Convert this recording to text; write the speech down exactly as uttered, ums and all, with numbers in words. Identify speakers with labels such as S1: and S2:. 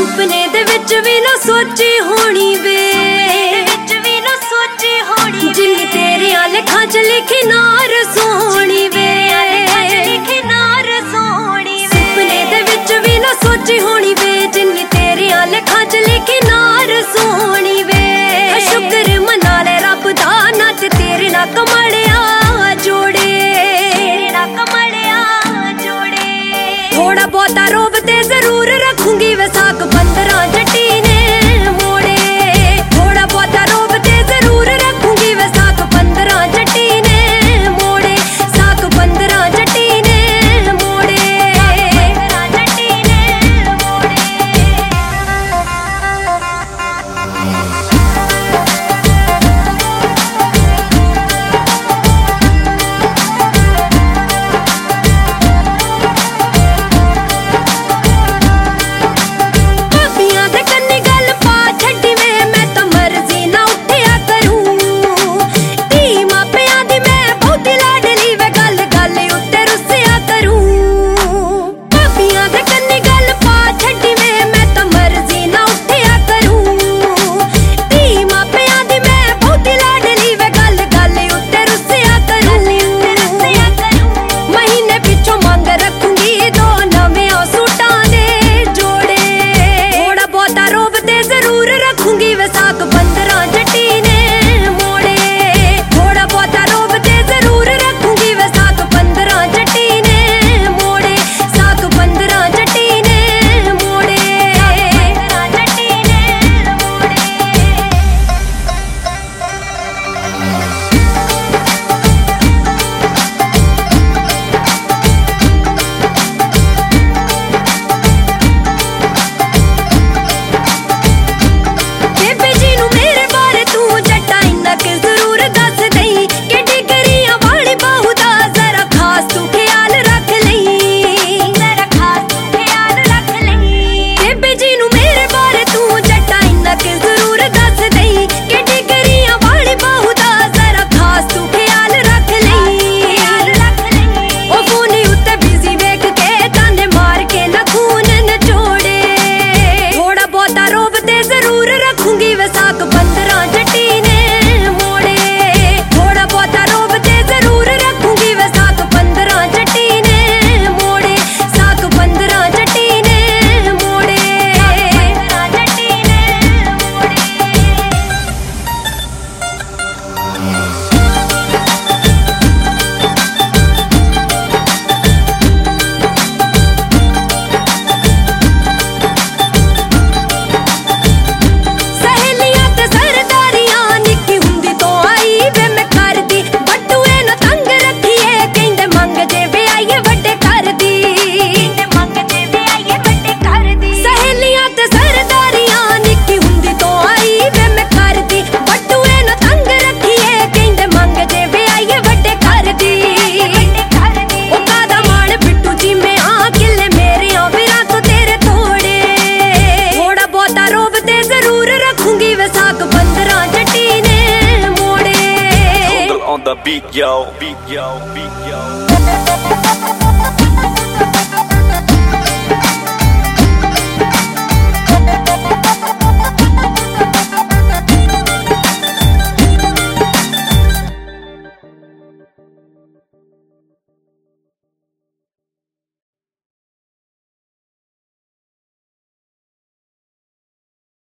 S1: ਸੁਪਨੇ ਦੇ ਵਿੱਚ ਵੀ ਨਾ ਸੋਚੀ ਹੋਣੀ ਵੇ, ਵਿੱਚ ਵੀ ਨਾ ਸੋਚੀ ਹੋਣੀ ਜਿੰਨੀ ਤੇਰਿਆਂ ਲਿਖਾਂ ਚ ਲਿਖੀ ਨਾਰ ਸੋਹਣੀ ਵੇ, ਲਿਖੀ ਨਾਰ ਸੋਹਣੀ ਵੇ। ਸੁਪਨੇ ਦੇ ਵਿੱਚ ਵੀ ਨਾ ਸੋਚੀ ਹੋਣੀ ਵੇ, ਜਿੰਨੀ ਤੇਰਿਆਂ ਲਿਖਾਂ ਚ ਲਿਖੀ ਨਾਰ ਸੋਹਣੀ ਵੇ। ਸ਼ੁਕਰ ਮਨਾ ਲੈ ਰੱਬ ਦਾ ਨੱਚ ਤੇਰੇ ਨਾਲ ਕਮਲਿਆ ਜੋੜੇ, ਤੇਰੇ ਨਾਲ ਕਮਲਿਆ ਜੋੜੇ। ਥੋੜਾ ਬਹੁਤਾ ਰੋਬ ਤੇ ਜ਼ਰੂਰ ਰੱਖੂੰਗੀ ਵੇ ਸਾਕ ਪੰਦਰਾਂ ਜੱਟੀ ਨੇ ਮੋੜੇ, ਥੋੜਾ ਬਹੁਤਾ ਰੋਬ ਤੇ ਜ਼ਰੂਰ ਰੱਖੂੰਗੀ ਵੇ ਸਾਕ ਪੰਦਰਾਂ ਜੱਟੀ ਨੇ ਮੋੜੇ, ਸਾਕ ਪੰਦਰਾਂ ਜੱਟੀ ਨੇ ਮੋੜੇ, ਪੰਦਰਾਂ ਜੱਟੀ ਨੇ ਮੋੜੇ।
S2: On the beat, yo, beat, yo, beat, yo.